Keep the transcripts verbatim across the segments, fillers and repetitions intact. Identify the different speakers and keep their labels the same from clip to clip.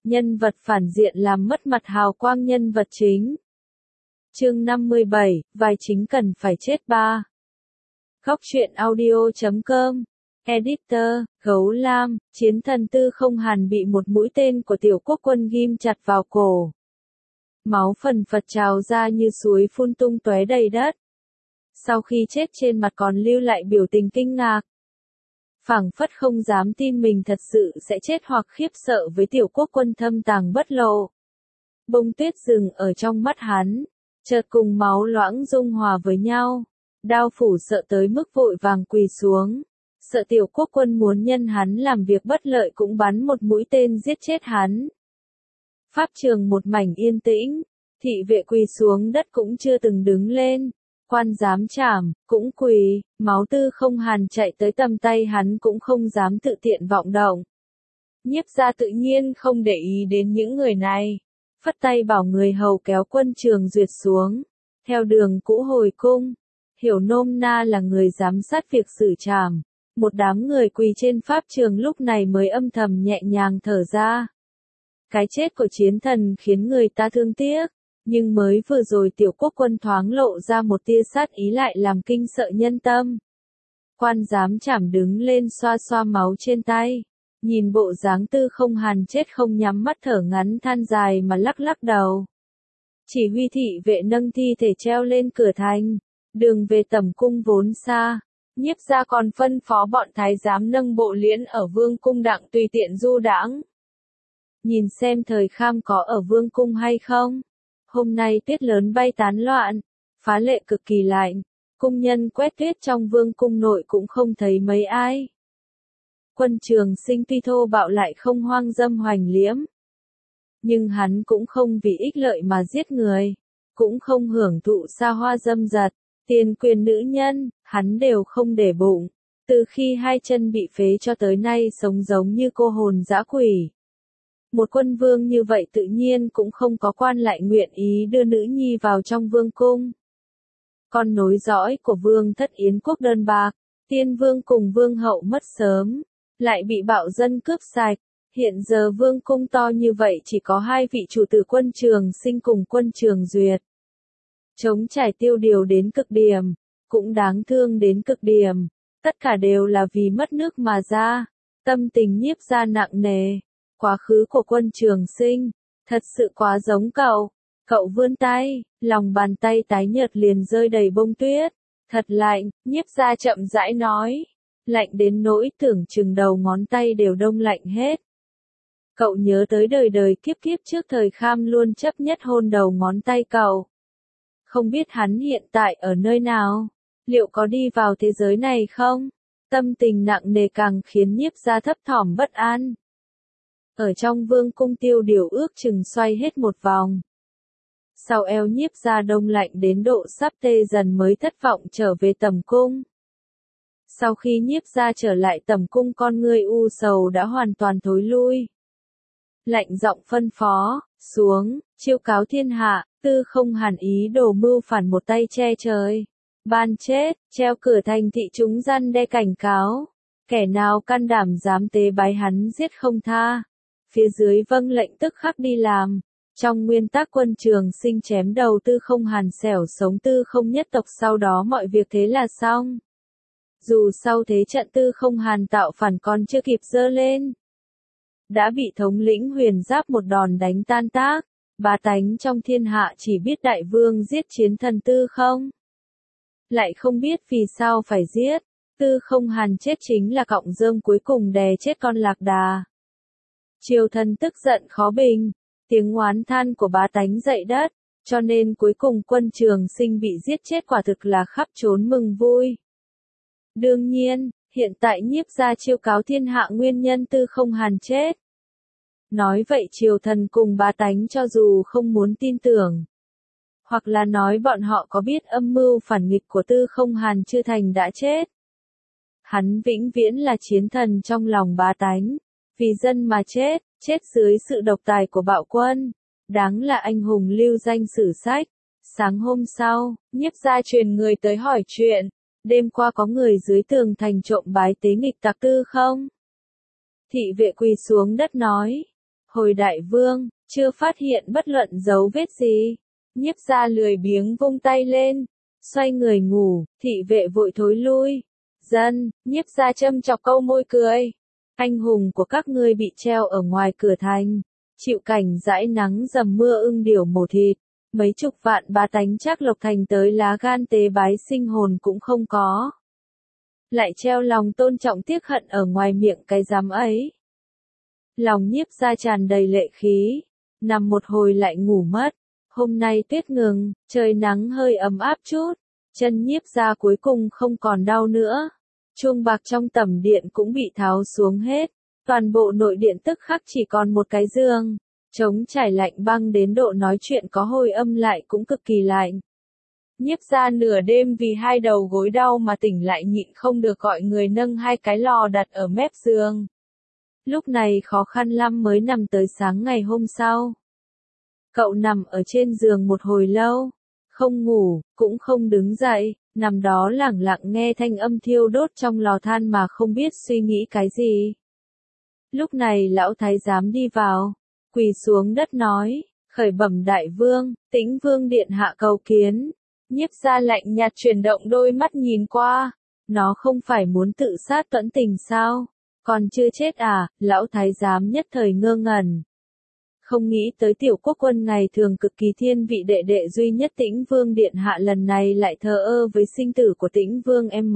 Speaker 1: nhân vật phản diện làm mất mặt hào quang nhân vật chính. Chương năm mươi bảy, vai chính cần phải chết ba. Góc truyện audio chấm com. Editor, Gấu Lam, chiến thần Tư Không Hàn bị một mũi tên của tiểu quốc quân ghim chặt vào cổ. Máu phần phật trào ra như suối phun tung tóe đầy đất. Sau khi chết trên mặt còn lưu lại biểu tình kinh ngạc. Phảng phất không dám tin mình thật sự sẽ chết hoặc khiếp sợ với tiểu quốc quân thâm tàng bất lộ. Bông tuyết rừng ở trong mắt hắn, chợt cùng máu loãng dung hòa với nhau. Đao phủ sợ tới mức vội vàng quỳ xuống. Sợ tiểu quốc quân muốn nhân hắn làm việc bất lợi cũng bắn một mũi tên giết chết hắn. Pháp trường một mảnh yên tĩnh, thị vệ quỳ xuống đất cũng chưa từng đứng lên. Quan dám chảm, cũng quỳ, máu Tư Không Hàn chạy tới tầm tay hắn cũng không dám tự tiện vọng động. Nhiếp gia tự nhiên không để ý đến những người này. Phất tay bảo người hầu kéo Quân Trường Duyệt xuống. Theo đường cũ hồi cung. Hiểu nôm na là người giám sát việc xử trảm. Một đám người quỳ trên pháp trường lúc này mới âm thầm nhẹ nhàng thở ra. Cái chết của chiến thần khiến người ta thương tiếc. Nhưng mới vừa rồi tiểu quốc quân thoáng lộ ra một tia sát ý lại làm kinh sợ nhân tâm. Quan giám chảm đứng lên xoa xoa máu trên tay. Nhìn bộ dáng Tư Không Hàn chết không nhắm mắt thở ngắn than dài mà lắc lắc đầu. Chỉ huy thị vệ nâng thi thể treo lên cửa thành. Đường về tẩm cung vốn xa. Nhiếp gia còn phân phó bọn thái giám nâng bộ liễn ở vương cung đặng tùy tiện du đãng. Nhìn xem thời Kham có ở vương cung hay không. Hôm nay tuyết lớn bay tán loạn, phá lệ cực kỳ lạnh, cung nhân quét tuyết trong vương cung nội cũng không thấy mấy ai. Quân Trường Sinh tuy thô bạo lại không hoang dâm hoành liễm. Nhưng hắn cũng không vì ích lợi mà giết người, cũng không hưởng thụ xa hoa dâm dật, tiền quyền nữ nhân, hắn đều không để bụng. Từ khi hai chân bị phế cho tới nay sống giống như cô hồn dã quỷ. Một quân vương như vậy tự nhiên cũng không có quan lại nguyện ý đưa nữ nhi vào trong vương cung. Con nối dõi của vương thất Yến quốc đơn bạc, tiên vương cùng vương hậu mất sớm, lại bị bạo dân cướp sạch. Hiện giờ vương cung to như vậy chỉ có hai vị chủ tử Quân Trường Sinh cùng Quân Trường Duyệt. Trống trải tiêu điều đến cực điểm, cũng đáng thương đến cực điểm, tất cả đều là vì mất nước mà ra, tâm tình nhiếp gia nặng nề. Quá khứ của Quân Trường Sinh, thật sự quá giống cậu. Cậu vươn tay, lòng bàn tay tái nhợt liền rơi đầy bông tuyết. Thật lạnh, nhiếp gia chậm rãi nói. Lạnh đến nỗi tưởng chừng đầu ngón tay đều đông lạnh hết. Cậu nhớ tới đời đời kiếp kiếp trước thời Kham luôn chấp nhất hôn đầu ngón tay cậu. Không biết hắn hiện tại ở nơi nào? Liệu có đi vào thế giới này không? Tâm tình nặng nề càng khiến nhiếp gia thấp thỏm bất an. Ở trong vương cung tiêu điều ước chừng xoay hết một vòng. Sau eo nhiếp gia đông lạnh đến độ sắp tê dần mới thất vọng trở về tẩm cung. Sau khi nhiếp gia trở lại tẩm cung con ngươi u sầu đã hoàn toàn thối lui. Lạnh giọng phân phó, xuống, chiêu cáo thiên hạ, Tư Không Hàn ý đồ mưu phản một tay che trời. Ban chết, treo cửa thành thị chúng răn đe cảnh cáo. Kẻ nào can đảm dám tế bái hắn giết không tha. Phía dưới vâng lệnh tức khắc đi làm. Trong nguyên tắc Quân Trường Sinh chém đầu Tư Không Hàn xẻo sống Tư Không nhất tộc, sau đó mọi việc thế là xong. Dù sau thế trận Tư Không Hàn tạo phản còn chưa kịp dơ lên. Đã bị thống lĩnh Huyền Giáp một đòn đánh tan tác. Bá tánh trong thiên hạ chỉ biết đại vương giết chiến thần Tư Không. Lại không biết vì sao phải giết. Tư Không Hàn chết chính là cọng rơm cuối cùng đè chết con lạc đà. Triều thần tức giận khó bình, tiếng oán than của bá tánh dậy đất, cho nên cuối cùng Quân Trường Sinh bị giết chết quả thực là khắp trốn mừng vui. Đương nhiên, hiện tại nhiếp gia chiêu cáo thiên hạ nguyên nhân Tư Không Hàn chết. Nói vậy triều thần cùng bá tánh cho dù không muốn tin tưởng, hoặc là nói bọn họ có biết âm mưu phản nghịch của Tư Không Hàn chưa thành đã chết. Hắn vĩnh viễn là chiến thần trong lòng bá tánh. Vì dân mà chết, chết dưới sự độc tài của bạo quân. Đáng là anh hùng lưu danh sử sách. Sáng hôm sau, nhiếp gia truyền người tới hỏi chuyện. Đêm qua có người dưới tường thành trộm bái tế nghịch tặc Tư không? Thị vệ quỳ xuống đất nói. Hồi đại vương, chưa phát hiện bất luận dấu vết gì. Nhiếp gia lười biếng vung tay lên, xoay người ngủ, thị vệ vội thối lui. Dân, nhiếp gia châm chọc câu môi cười. Anh hùng của các ngươi bị treo ở ngoài cửa thành, chịu cảnh dãi nắng dầm mưa ưng điểu mổ thịt. Mấy chục vạn bá tánh Trác Lộc Thành tới lá gan tế bái sinh hồn cũng không có. Lại treo lòng tôn trọng tiếc hận ở ngoài miệng cái dám ấy. Lòng nhiếp gia tràn đầy lệ khí, nằm một hồi lại ngủ mất. Hôm nay tuyết ngừng, trời nắng hơi ấm áp chút, chân nhiếp gia cuối cùng không còn đau nữa. Chuông bạc trong tẩm điện cũng bị tháo xuống hết, toàn bộ nội điện tức khắc chỉ còn một cái giường, trống trải lạnh băng đến độ nói chuyện có hồi âm lại cũng cực kỳ lạnh. Nhiếp gia nửa đêm vì hai đầu gối đau mà tỉnh lại nhịn không được gọi người nâng hai cái lò đặt ở mép giường. Lúc này khó khăn lắm mới nằm tới sáng ngày hôm sau. Cậu nằm ở trên giường một hồi lâu, không ngủ, cũng không đứng dậy, nằm đó lẳng lặng nghe thanh âm thiêu đốt trong lò than mà không biết suy nghĩ cái gì. Lúc này lão thái giám đi vào, quỳ xuống đất nói, khởi bẩm đại vương, Tĩnh Vương điện hạ cầu kiến. Nhiếp gia lạnh nhạt chuyển động đôi mắt nhìn qua, nó không phải muốn tự sát tuẫn tình sao, còn chưa chết à, lão thái giám nhất thời ngơ ngẩn. Không nghĩ tới tiểu quốc quân ngày thường cực kỳ thiên vị đệ đệ duy nhất Tĩnh Vương điện hạ lần này lại thờ ơ với sinh tử của Tĩnh Vương em.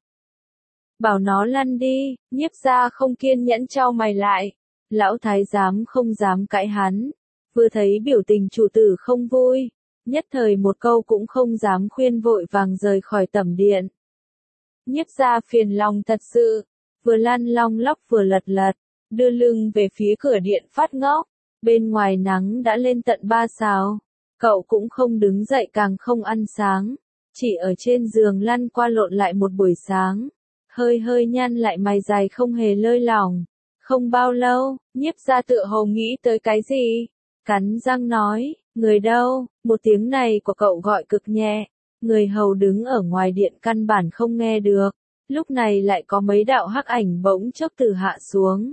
Speaker 1: Bảo nó lăn đi, nhiếp gia không kiên nhẫn trao mày lại. Lão thái giám không dám cãi hắn, vừa thấy biểu tình chủ tử không vui, nhất thời một câu cũng không dám khuyên vội vàng rời khỏi tẩm điện. Nhiếp gia phiền lòng thật sự, vừa lăn long lóc vừa lật lật, đưa lưng về phía cửa điện phát ngốc. Bên ngoài nắng đã lên tận ba sào, cậu cũng không đứng dậy càng không ăn sáng, chỉ ở trên giường lăn qua lộn lại một buổi sáng, hơi hơi nhăn lại mày dài không hề lơi lỏng. Không bao lâu, nhiếp gia tựa hồ nghĩ tới cái gì, cắn răng nói, người đâu, một tiếng này của cậu gọi cực nhẹ, người hầu đứng ở ngoài điện căn bản không nghe được, lúc này lại có mấy đạo hắc ảnh bỗng chốc từ hạ xuống.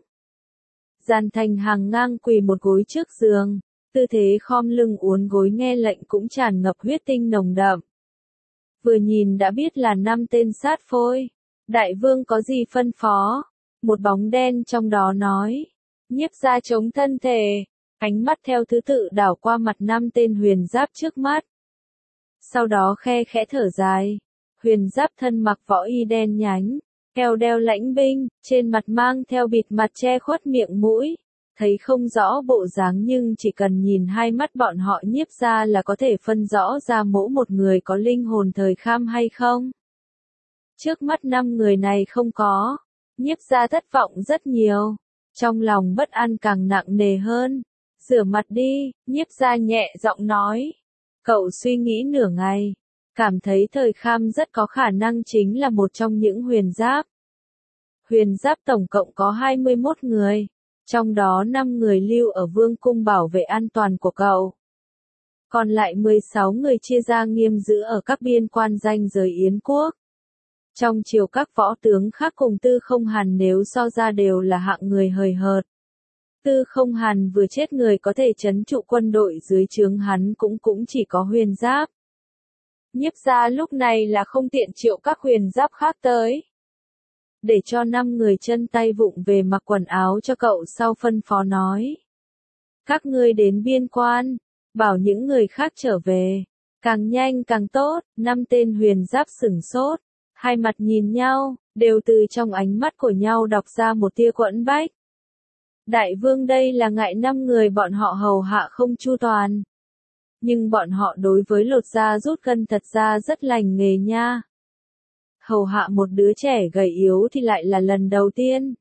Speaker 1: Giàn Thành hàng ngang quỳ một gối trước giường, tư thế khom lưng uốn gối nghe lệnh cũng tràn ngập huyết tinh nồng đậm. Vừa nhìn đã biết là năm tên sát phôi. Đại vương có gì phân phó? Một bóng đen trong đó nói. Nhiếp gia chống thân thể, ánh mắt theo thứ tự đảo qua mặt năm tên huyền giáp trước mắt. Sau đó khe khẽ thở dài. Huyền giáp thân mặc võ y đen nhánh, eo đeo lãnh binh, trên mặt mang theo bịt mặt che khuất miệng mũi. Thấy không rõ bộ dáng nhưng chỉ cần nhìn hai mắt bọn họ nhiếp ra là có thể phân rõ ra mỗi một người có linh hồn thời kham hay không. Trước mắt năm người này không có, nhiếp ra thất vọng rất nhiều, trong lòng bất an càng nặng nề hơn. Rửa mặt đi, nhiếp ra nhẹ giọng nói. Cậu suy nghĩ nửa ngày, cảm thấy thời kham rất có khả năng chính là một trong những huyền giáp. Huyền giáp tổng cộng có hai mươi mốt người. Trong đó năm người lưu ở vương cung bảo vệ an toàn của cậu. Còn lại mười sáu người chia ra nghiêm giữ ở các biên quan ranh giới Yến quốc. Trong triều các võ tướng khác cùng Tư Không Hàn nếu so ra đều là hạng người hời hợt. Tư Không Hàn vừa chết người có thể trấn trụ quân đội dưới trướng hắn cũng cũng chỉ có huyền giáp. Nhiếp gia lúc này là không tiện triệu các huyền giáp khác tới. Để cho năm người chân tay vụng về mặc quần áo cho cậu sau phân phó nói. Các ngươi đến biên quan, bảo những người khác trở về. Càng nhanh càng tốt, năm tên huyền giáp sửng sốt. Hai mặt nhìn nhau, đều từ trong ánh mắt của nhau đọc ra một tia quẫn bách. Đại vương đây là ngại năm người bọn họ hầu hạ không chu toàn. Nhưng bọn họ đối với lột da rút gân thật ra rất lành nghề nha. Hầu hạ một đứa trẻ gầy yếu thì lại là lần đầu tiên.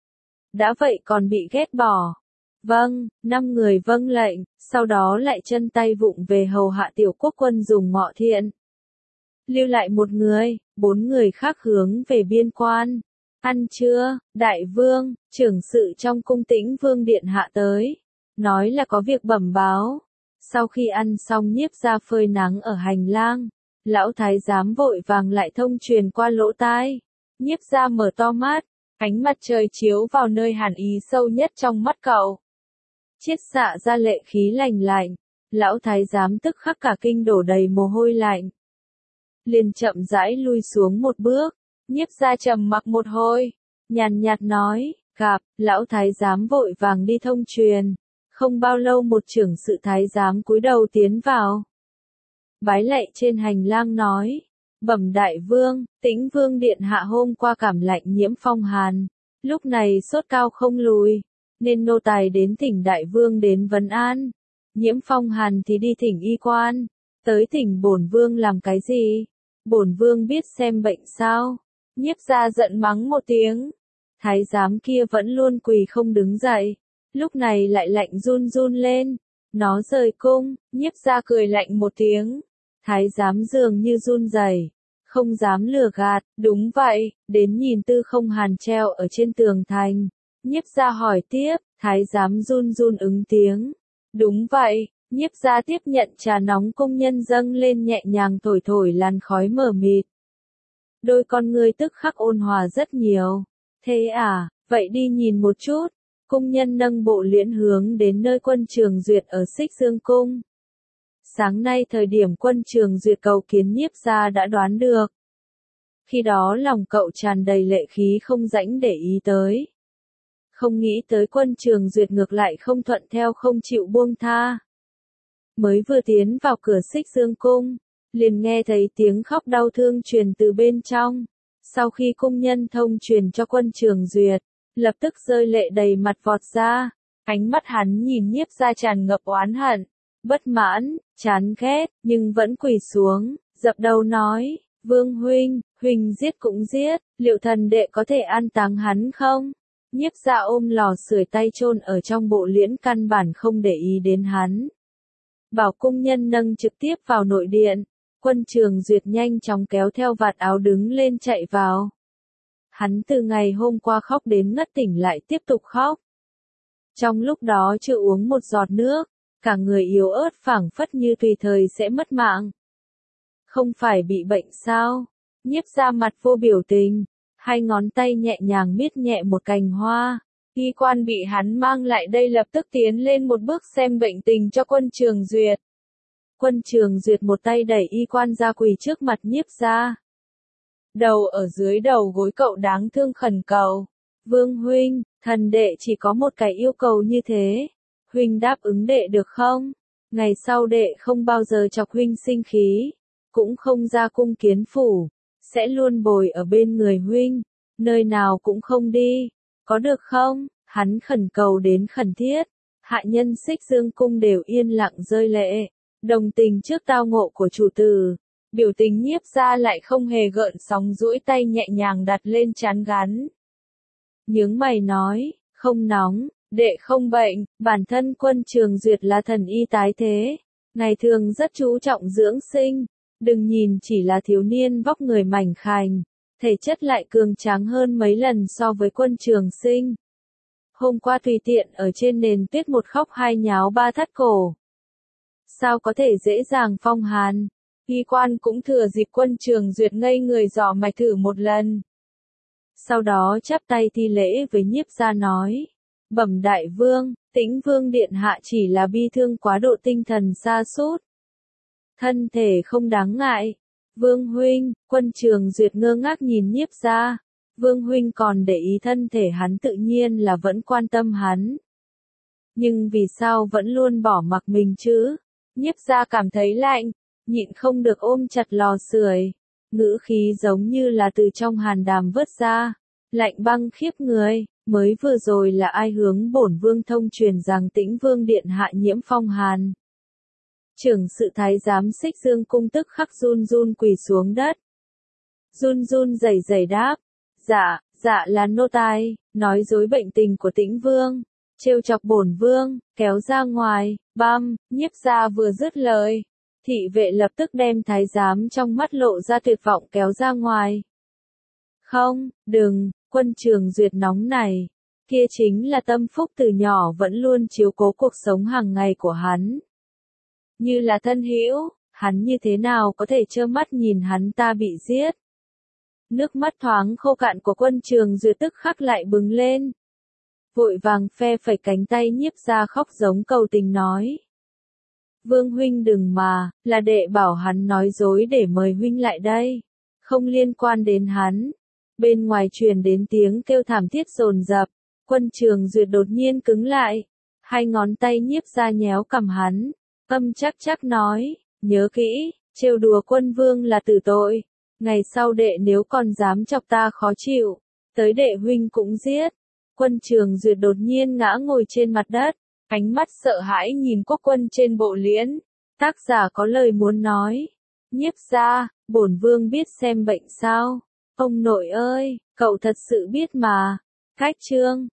Speaker 1: Đã vậy còn bị ghét bỏ. Vâng, năm người vâng lệnh, sau đó lại chân tay vụng về hầu hạ tiểu quốc quân dùng ngọ thiện. Lưu lại một người, bốn người khác hướng về biên quan. Ăn trưa, đại vương, trưởng sự trong cung Tĩnh Vương điện hạ tới. Nói là có việc bẩm báo. Sau khi ăn xong nhiếp ra phơi nắng ở hành lang. Lão thái giám vội vàng lại thông truyền qua lỗ tai. Nhiếp ra mở to mắt, ánh mặt trời chiếu vào nơi hàn ý sâu nhất trong mắt cậu. chiết xạ ra lệ khí lành lạnh, lão thái giám tức khắc cả kinh đổ đầy mồ hôi lạnh. Liền chậm rãi lui xuống một bước, Nhiếp gia trầm mặc một hồi, nhàn nhạt nói, gặp, lão thái giám vội vàng đi thông truyền, không bao lâu một trưởng sự thái giám cúi đầu tiến vào. Bái lạy trên hành lang nói, bẩm đại vương, Tĩnh vương điện hạ hôm qua cảm lạnh nhiễm phong hàn, lúc này sốt cao không lùi, nên nô tài đến thỉnh đại vương đến vấn an. Nhiễm phong hàn thì đi thỉnh y quan, tới thỉnh bổn vương làm cái gì? Bổn vương biết xem bệnh sao? Nhiếp gia giận mắng một tiếng. Thái giám kia vẫn luôn quỳ không đứng dậy, lúc này lại lạnh run run lên. Nó rời cung, Nhiếp gia cười lạnh một tiếng. Thái giám dường như run rẩy, không dám lừa gạt, đúng vậy, đến nhìn Tư Không Hàn treo ở trên tường thành. Nhiếp gia hỏi tiếp, thái giám run run ứng tiếng. Đúng vậy, Nhiếp gia tiếp nhận trà nóng công nhân dâng lên nhẹ nhàng thổi thổi làn khói mờ mịt. Đôi con ngươi tức khắc ôn hòa rất nhiều. Thế à, vậy đi nhìn một chút. Công nhân nâng bộ liễn hướng đến nơi Quân Trường Duyệt ở Xích Dương Cung. Sáng nay thời điểm Quân Trường Duyệt cầu kiến Nhiếp gia đã đoán được. Khi đó lòng cậu tràn đầy lệ khí không rãnh để ý tới. Không nghĩ tới Quân Trường Duyệt ngược lại không thuận theo không chịu buông tha. Mới vừa tiến vào cửa Xích Dương Cung, liền nghe thấy tiếng khóc đau thương truyền từ bên trong. Sau khi cung nhân thông truyền cho Quân Trường Duyệt, lập tức rơi lệ đầy mặt vọt ra. Ánh mắt hắn nhìn Nhiếp gia tràn ngập oán hận, bất mãn, chán ghét, nhưng vẫn quỳ xuống, dập đầu nói, Vương huynh, huynh giết cũng giết, liệu thần đệ có thể an táng hắn không? Nhiếp gia ôm lò sưởi tay chôn ở trong bộ liễn căn bản không để ý đến hắn. Bảo cung nhân nâng trực tiếp vào nội điện, Quân Trường Duyệt nhanh chóng kéo theo vạt áo đứng lên chạy vào. Hắn từ ngày hôm qua khóc đến ngất tỉnh lại tiếp tục khóc. Trong lúc đó chưa uống một giọt nước, cả người yếu ớt phảng phất như tùy thời sẽ mất mạng. Không phải bị bệnh sao? Nhiếp gia mặt vô biểu tình, hai ngón tay nhẹ nhàng miết nhẹ một cành hoa. Y quan bị hắn mang lại đây lập tức tiến lên một bước xem bệnh tình cho Quân Trường Duyệt. Quân Trường Duyệt một tay đẩy y quan ra quỳ trước mặt Nhiếp gia. Đầu ở dưới đầu gối cậu đáng thương khẩn cầu. Vương huynh, thần đệ chỉ có một cái yêu cầu như thế. Huynh đáp ứng đệ được không? Ngày sau đệ không bao giờ chọc huynh sinh khí, cũng không ra cung kiến phủ, sẽ luôn bồi ở bên người huynh, nơi nào cũng không đi. Có được không? Hắn khẩn cầu đến khẩn thiết. Hạ nhân Xích Dương Cung đều yên lặng rơi lệ, đồng tình trước tao ngộ của chủ tử. Biểu tình Nhiếp gia lại không hề gợn sóng, duỗi tay nhẹ nhàng đặt lên trán gắn. Nhướng mày nói, không nóng, đệ không bệnh, bản thân Quân Trường Duyệt là thần y tái thế. Ngày thường rất chú trọng dưỡng sinh, đừng nhìn chỉ là thiếu niên vóc người mảnh khảnh, thể chất lại cường tráng hơn mấy lần so với Quân Trường Sinh. Hôm qua tùy tiện ở trên nền tuyết một khóc hai nháo ba thắt cổ. Sao có thể dễ dàng phong hàn? Y quan cũng thừa dịp Quân Trường Duyệt ngây người dò mạch thử một lần. Sau đó chắp tay thi lễ với Nhiếp gia nói, bẩm đại vương, Tĩnh vương điện hạ chỉ là bi thương quá độ, tinh thần sa sút, thân thể không đáng ngại. Vương huynh, Quân Trường Duyệt ngơ ngác nhìn Nhiếp gia. Vương huynh còn để ý thân thể hắn, tự nhiên là vẫn quan tâm hắn. Nhưng vì sao vẫn luôn bỏ mặc mình chứ? Nhiếp gia cảm thấy lạnh, nhịn không được ôm chặt lò sưởi, ngữ khí giống như là từ trong hàn đàm vớt ra, lạnh băng khiếp người. Mới vừa rồi là ai hướng bổn vương thông truyền rằng Tĩnh vương điện hạ nhiễm phong hàn? Trưởng sự thái giám Xích Dương Cung tức khắc run run quỳ xuống đất. Run run rẩy rẩy đáp, dạ, dạ là nô tài, nói dối bệnh tình của Tĩnh vương, trêu chọc bổn vương, kéo ra ngoài. Băm, Nhiếp gia vừa dứt lời, thị vệ lập tức đem thái giám trong mắt lộ ra tuyệt vọng kéo ra ngoài. Không, đừng, Quân Trường Duyệt nóng này, kia chính là tâm phúc từ nhỏ vẫn luôn chiếu cố cuộc sống hàng ngày của hắn. Như là thân hữu, hắn như thế nào có thể trơ mắt nhìn hắn ta bị giết. Nước mắt thoáng khô cạn của Quân Trường Duyệt tức khắc lại bừng lên. vội vàng phe phẩy cánh tay Nhiếp Gia khóc giống cầu tình nói. Vương huynh đừng mà, là đệ bảo hắn nói dối để mời huynh lại đây. Không liên quan đến hắn. Bên ngoài truyền đến tiếng kêu thảm thiết dồn dập, Quân Trường Duyệt đột nhiên cứng lại. Hai ngón tay Nhiếp Gia nhéo cằm hắn, âm chắc chắc nói, nhớ kỹ, trêu đùa quân vương là tử tội. Ngày sau đệ nếu còn dám chọc ta khó chịu, tới đệ huynh cũng giết. Quân Trường Duyệt đột nhiên ngã ngồi trên mặt đất, ánh mắt sợ hãi nhìn Quốc Quân trên bộ liễn. Tác giả có lời muốn nói. Nhiếp Gia, bổn vương biết xem bệnh sao? Ông nội ơi, cậu thật sự biết mà. Cách chương